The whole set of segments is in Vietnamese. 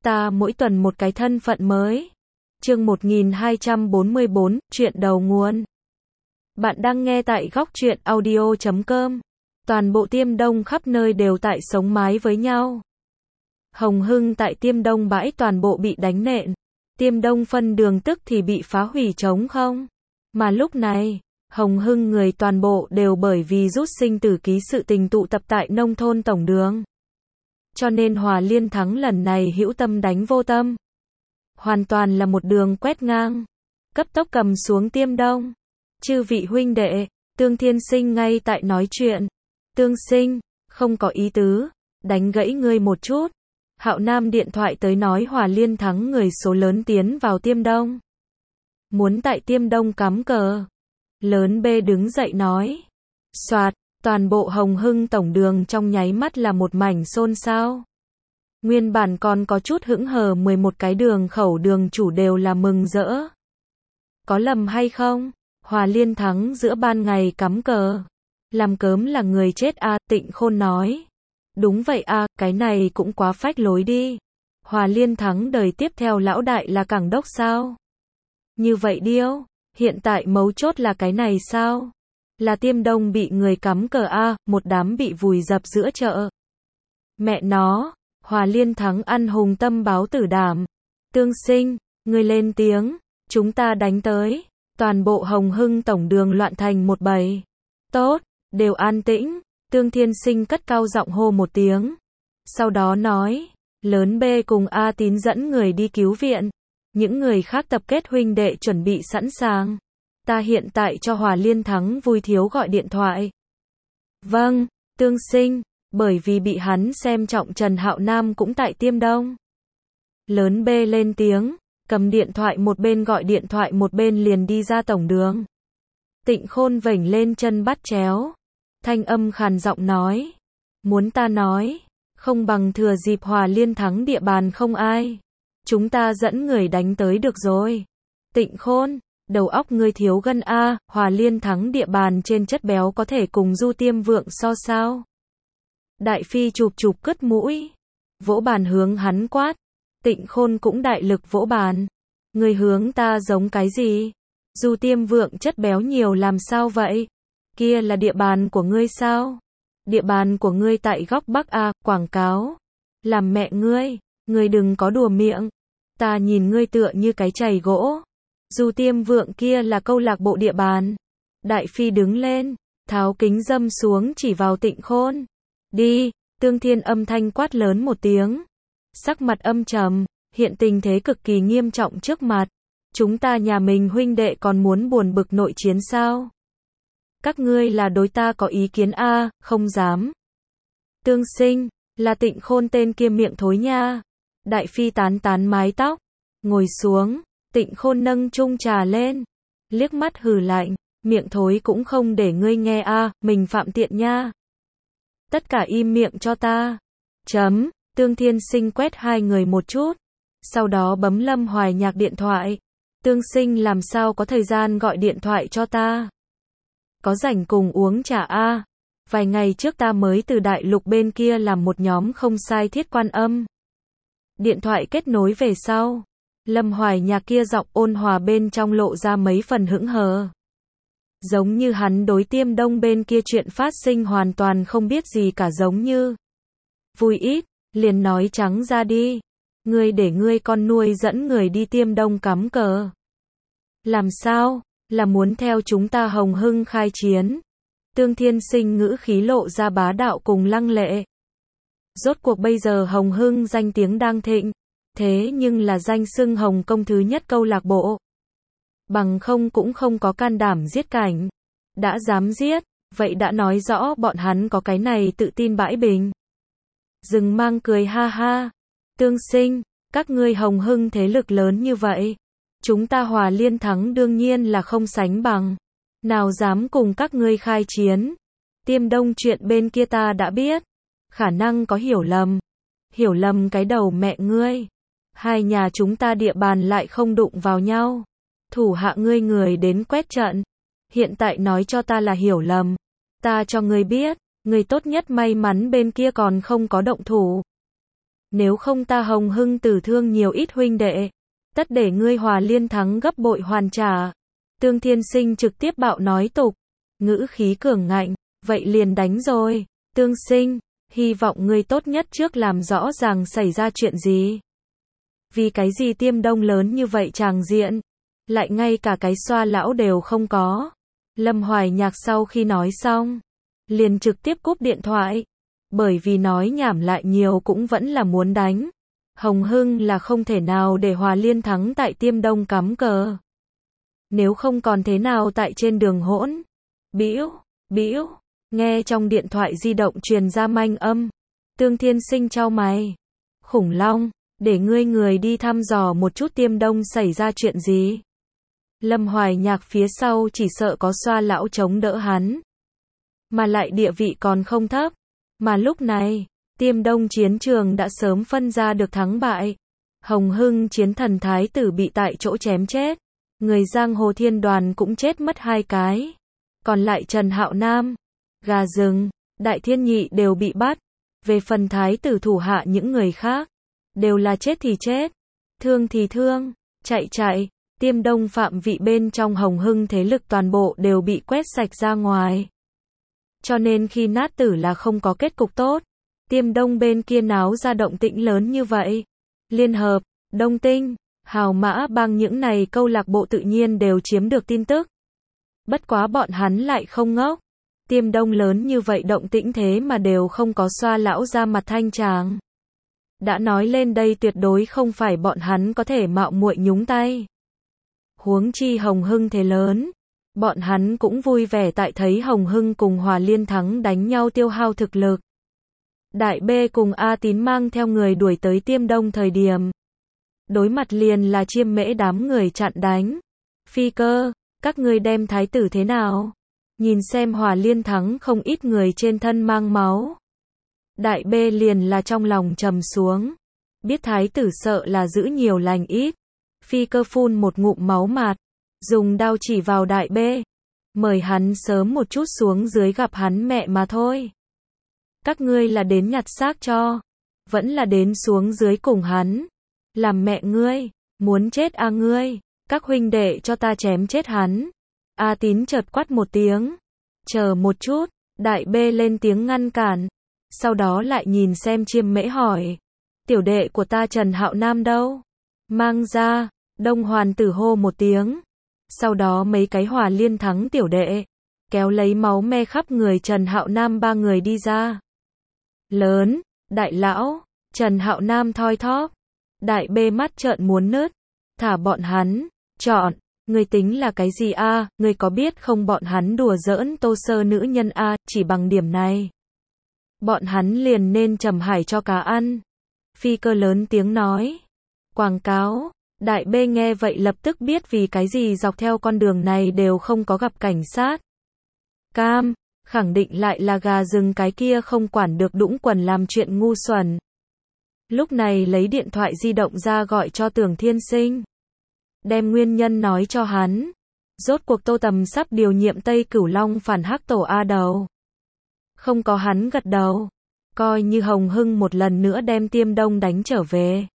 Ta mỗi tuần một cái thân phận mới. Chương 1244, chuyện đầu nguồn. Bạn đang nghe tại góc truyện audio.com. Toàn bộ Tiêm Đông khắp nơi đều tại sống mái với nhau. Hồng Hưng tại Tiêm Đông bãi toàn bộ bị đánh nện. Tiêm Đông phân đường tức thì bị phá hủy trống không. Mà lúc này, Hồng Hưng người toàn bộ đều bởi vì rút sinh tử ký sự tình tụ tập tại nông thôn tổng đường. Cho nên Hòa Liên Thắng lần này hữu tâm đánh vô tâm. Hoàn toàn là một đường quét ngang. Cấp tốc cầm xuống Tiêm Đông. Chư vị huynh đệ, Tương Thiên Sinh ngay tại nói chuyện. Tương Sinh, không có ý tứ, đánh gãy ngươi một chút. Hạo Nam điện thoại tới nói Hòa Liên Thắng người số lớn tiến vào Tiêm Đông. Muốn tại Tiêm Đông cắm cờ. Lớn B đứng dậy nói. Soạt, toàn bộ Hồng Hưng tổng đường trong nháy mắt là một mảnh xôn xao. Nguyên bản còn có chút hững hờ 11 cái đường khẩu đường chủ đều là mừng rỡ. Có lầm hay không? Hòa Liên Thắng giữa ban ngày cắm cờ. Làm cớm là người chết à, Tịnh Khôn nói. Đúng vậy à, cái này cũng quá phách lối đi. Hòa Liên Thắng đời tiếp theo lão đại là Cảng Đốc sao? Như vậy điêu, hiện tại mấu chốt là cái này sao? Là Tiêm Đông bị người cắm cờ à, một đám bị vùi dập giữa chợ. Mẹ nó, Hòa Liên Thắng ăn hùng tâm báo tử đảm. Tương Sinh, người lên tiếng, chúng ta đánh tới. Toàn bộ Hồng Hưng tổng đường loạn thành một bầy. Tốt, đều an tĩnh. Tương Thiên Sinh cất cao giọng hô một tiếng. Sau đó nói, lớn B cùng A Tín dẫn người đi cứu viện. Những người khác tập kết huynh đệ chuẩn bị sẵn sàng. Ta hiện tại cho Hòa Liên Thắng vui thiếu gọi điện thoại. Vâng, Tương Sinh, bởi vì bị hắn xem trọng Trần Hạo Nam cũng tại Tiêm Đông. Lớn B lên tiếng, cầm điện thoại một bên gọi điện thoại một bên liền đi ra tổng đường. Tịnh Khôn vểnh lên chân bắt chéo. Thanh âm khàn giọng nói. Muốn ta nói, không bằng thừa dịp Hòa Liên Thắng địa bàn không ai. Chúng ta dẫn người đánh tới được rồi. Tịnh Khôn, đầu óc ngươi thiếu gân a, Hòa Liên Thắng địa bàn trên chất béo có thể cùng Du Tiêm Vượng so sao? Đại Phi chụp chụp cất mũi, vỗ bàn hướng hắn quát. Tịnh Khôn cũng đại lực vỗ bàn. Ngươi hướng ta giống cái gì? Du Tiêm Vượng chất béo nhiều làm sao vậy? Kia là địa bàn của ngươi sao? Địa bàn của ngươi tại góc Bắc a, quảng cáo. Làm mẹ ngươi đừng có đùa miệng. Ta nhìn ngươi tựa như cái chày gỗ. Du Tiêm Vượng kia là câu lạc bộ địa bàn. Đại Phi đứng lên, tháo kính dâm xuống chỉ vào Tịnh Khôn. Đi, Tương Thiên âm thanh quát lớn một tiếng. Sắc mặt âm trầm, hiện tình thế cực kỳ nghiêm trọng trước mặt. Chúng ta nhà mình huynh đệ còn muốn buồn bực nội chiến sao? Các ngươi là đối ta có ý kiến a, không dám. Tương Sinh, là Tịnh Khôn tên kia miệng thối nha. Đại Phi tán tán mái tóc, ngồi xuống, Tịnh Khôn nâng chung trà lên, liếc mắt hừ lạnh, miệng thối cũng không để ngươi nghe a, mình phạm tiện nha. Tất cả im miệng cho ta. Chấm, Tương Thiên Sinh quét hai người một chút, sau đó bấm Lâm Hoài Nhạc điện thoại. Tương Sinh làm sao có thời gian gọi điện thoại cho ta? Có rảnh cùng uống trà a? Vài ngày trước ta mới từ đại lục bên kia làm một nhóm không sai thiết quan âm. Điện thoại kết nối về sau, Lâm Hoài Nhạc kia giọng ôn hòa bên trong lộ ra mấy phần hững hờ. Giống như hắn đối Tiêm Đông bên kia chuyện phát sinh hoàn toàn không biết gì cả giống như. Vui ít, liền nói trắng ra đi. Ngươi để ngươi con nuôi dẫn người đi Tiêm Đông cắm cờ. Làm sao? Là muốn theo chúng ta Hồng Hưng khai chiến. Tương Thiên Sinh ngữ khí lộ ra bá đạo cùng lăng lệ. Rốt cuộc bây giờ Hồng Hưng danh tiếng đang thịnh. Thế nhưng là danh xưng Hồng Công thứ nhất câu lạc bộ. Bằng không cũng không có can đảm giết cảnh. Đã dám giết, vậy đã nói rõ bọn hắn có cái này tự tin bãi bình. Dừng mang cười ha ha. Tương Sinh, các ngươi Hồng Hưng thế lực lớn như vậy. Chúng ta Hòa Liên Thắng đương nhiên là không sánh bằng. Nào dám cùng các ngươi khai chiến. Tiêm Đông chuyện bên kia ta đã biết. Khả năng có hiểu lầm. Hiểu lầm cái đầu mẹ ngươi. Hai nhà chúng ta địa bàn lại không đụng vào nhau. Thủ hạ ngươi người đến quét trận. Hiện tại nói cho ta là hiểu lầm. Ta cho ngươi biết, người tốt nhất may mắn bên kia còn không có động thủ. Nếu không ta Hồng Hưng tử thương nhiều ít huynh đệ, tất để ngươi Hòa Liên thắng gấp bội hoàn trả. Tương Thiên Sinh trực tiếp bạo nói tục, ngữ khí cường ngạnh, vậy liền đánh rồi. Tương Sinh, hy vọng ngươi tốt nhất trước làm rõ ràng xảy ra chuyện gì. Vì cái gì Tiêm Đông lớn như vậy tràng diện, lại ngay cả cái xoa lão đều không có. Lâm Hoài Nhạc sau khi nói xong, liền trực tiếp cúp điện thoại. Bởi vì nói nhảm lại nhiều cũng vẫn là muốn đánh. Hồng Hưng là không thể nào để Hòa Liên thắng tại Tiêm Đông cắm cờ. Nếu không còn thế nào tại trên đường hỗn. Bĩu, nghe trong điện thoại di động truyền ra manh âm. Tương Thiên Sinh chau mày. Khủng long, để ngươi người đi thăm dò một chút Tiêm Đông xảy ra chuyện gì. Lâm Hoài Nhạc phía sau chỉ sợ có xoa lão chống đỡ hắn. Mà lại địa vị còn không thấp. Mà lúc này, Tiêm Đông chiến trường đã sớm phân ra được thắng bại. Hồng Hưng chiến thần thái tử bị tại chỗ chém chết. Người giang hồ thiên đoàn cũng chết mất 2 cái. Còn lại Trần Hạo Nam, Gà Rừng, Đại Thiên Nhị đều bị bắt. Về phần thái tử thủ hạ những người khác, đều là chết thì chết, thương thì thương, chạy. Tiêm Đông phạm vị bên trong Hồng Hưng thế lực toàn bộ đều bị quét sạch ra ngoài. Cho nên khi nát tử là không có kết cục tốt. Tiêm Đông bên kia náo ra động tĩnh lớn như vậy. Liên Hợp, Đông Tinh, Hào Mã Bang những này câu lạc bộ tự nhiên đều chiếm được tin tức. Bất quá bọn hắn lại không ngốc. Tiêm Đông lớn như vậy động tĩnh thế mà đều không có xoa lão ra mặt thanh tràng. Đã nói lên đây tuyệt đối không phải bọn hắn có thể mạo muội nhúng tay. Huống chi Hồng Hưng thế lớn. Bọn hắn cũng vui vẻ tại thấy Hồng Hưng cùng Hòa Liên thắng đánh nhau tiêu hao thực lực. Đại B cùng A Tín mang theo người đuổi tới Tiêm Đông thời điểm. Đối mặt liền là Chiêm Mễ đám người chặn đánh. Phi Cơ, các ngươi đem thái tử thế nào? Nhìn xem Hòa Liên thắng không ít người trên thân mang máu. Đại B liền là trong lòng trầm xuống. Biết thái tử sợ là giữ nhiều lành ít. Phi Cơ phun một ngụm máu mạt. Dùng đao chỉ vào Đại B. Mời hắn sớm một chút xuống dưới gặp hắn mẹ mà thôi. Các ngươi là đến nhặt xác cho. Vẫn là đến xuống dưới cùng hắn. Làm mẹ ngươi. Muốn chết à ngươi. Các huynh đệ cho ta chém chết hắn. A Tín chợt quát một tiếng. Chờ một chút. Đại B lên tiếng ngăn cản. Sau đó lại nhìn xem Chiêm Mễ hỏi. Tiểu đệ của ta Trần Hạo Nam đâu? Mang ra. Đông Hoàn Tử hô một tiếng. Sau đó mấy cái Hòa Liên thắng tiểu đệ. Kéo lấy máu me khắp người Trần Hạo Nam 3 người đi ra. Lớn. Đại lão. Trần Hạo Nam thoi thóp. Đại B mắt trợn muốn nứt. Thả bọn hắn. Chọn. Người tính là cái gì a? Người có biết không bọn hắn đùa giỡn Tô Sơ nữ nhân a? Chỉ bằng điểm này. Bọn hắn liền nên trầm hải cho cá ăn. Phi Cơ lớn tiếng nói. Quảng cáo. Đại B nghe vậy lập tức biết vì cái gì dọc theo con đường này đều không có gặp cảnh sát. Cam, khẳng định lại là Gà Rừng cái kia không quản được đũng quần làm chuyện ngu xuẩn. Lúc này lấy điện thoại di động ra gọi cho Tưởng Thiên Sinh. Đem nguyên nhân nói cho hắn. Rốt cuộc Tô Tầm sắp điều nhiệm Tây Cửu Long phản hắc tổ A đầu. Không có hắn gật đầu. Coi như Hồng Hưng một lần nữa đem Tiêm Đông đánh trở về.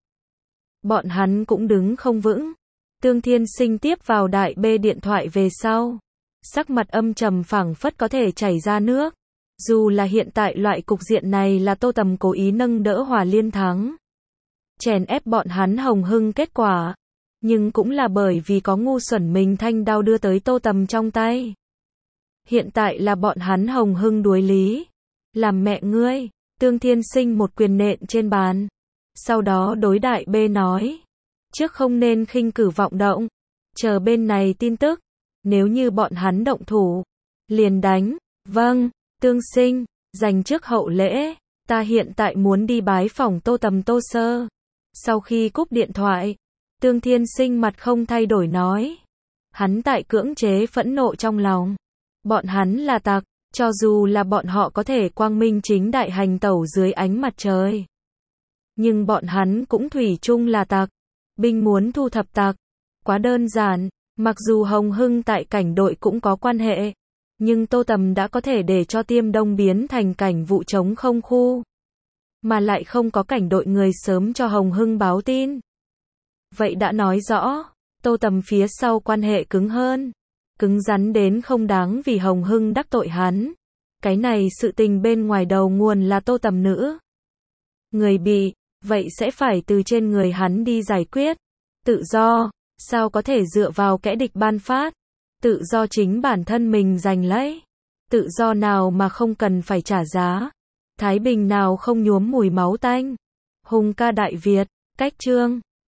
Bọn hắn cũng đứng không vững. Tương Thiên Sinh tiếp vào Đại B điện thoại về sau. Sắc mặt âm trầm phảng phất có thể chảy ra nước. Dù là hiện tại loại cục diện này là Tô Tầm cố ý nâng đỡ Hòa Liên thắng. Chèn ép bọn hắn Hồng Hưng kết quả. Nhưng cũng là bởi vì có ngu xuẩn mình thanh đao đưa tới Tô Tầm trong tay. Hiện tại là bọn hắn Hồng Hưng đuối lý. Làm mẹ ngươi. Tương Thiên Sinh một quyền nện trên bàn. Sau đó đối Đại B nói. Trước không nên khinh cử vọng động. Chờ bên này tin tức. Nếu như bọn hắn động thủ. Liền đánh. Vâng, Tương Sinh. Dành trước hậu lễ. Ta hiện tại muốn đi bái phỏng Tô Tầm Tô Sơ. Sau khi cúp điện thoại. Tương Thiên Sinh mặt không thay đổi nói. Hắn tại cưỡng chế phẫn nộ trong lòng. Bọn hắn là tặc. Cho dù là bọn họ có thể quang minh chính đại hành tẩu dưới ánh mặt trời. Nhưng bọn hắn cũng thủy chung là tặc. Binh muốn thu thập tặc. Quá đơn giản. Mặc dù Hồng Hưng tại cảnh đội cũng có quan hệ. Nhưng Tô Tầm đã có thể để cho Tiêm Đông biến thành cảnh vụ trống không khu. mà lại không có cảnh đội người sớm cho Hồng Hưng báo tin. Vậy đã nói rõ, Tô Tầm phía sau quan hệ cứng hơn, cứng rắn đến không đáng vì Hồng Hưng đắc tội hắn. Cái này sự tình bên ngoài đầu nguồn là Tô Tầm nữ. Người bị, vậy sẽ phải từ trên người hắn đi giải quyết. Tự do, sao có thể dựa vào kẻ địch ban phát? Tự do chính bản thân mình giành lấy. Tự do nào mà không cần phải trả giá? Thái bình nào không nhuốm mùi máu tanh? Hùng ca Đại Việt, cách chương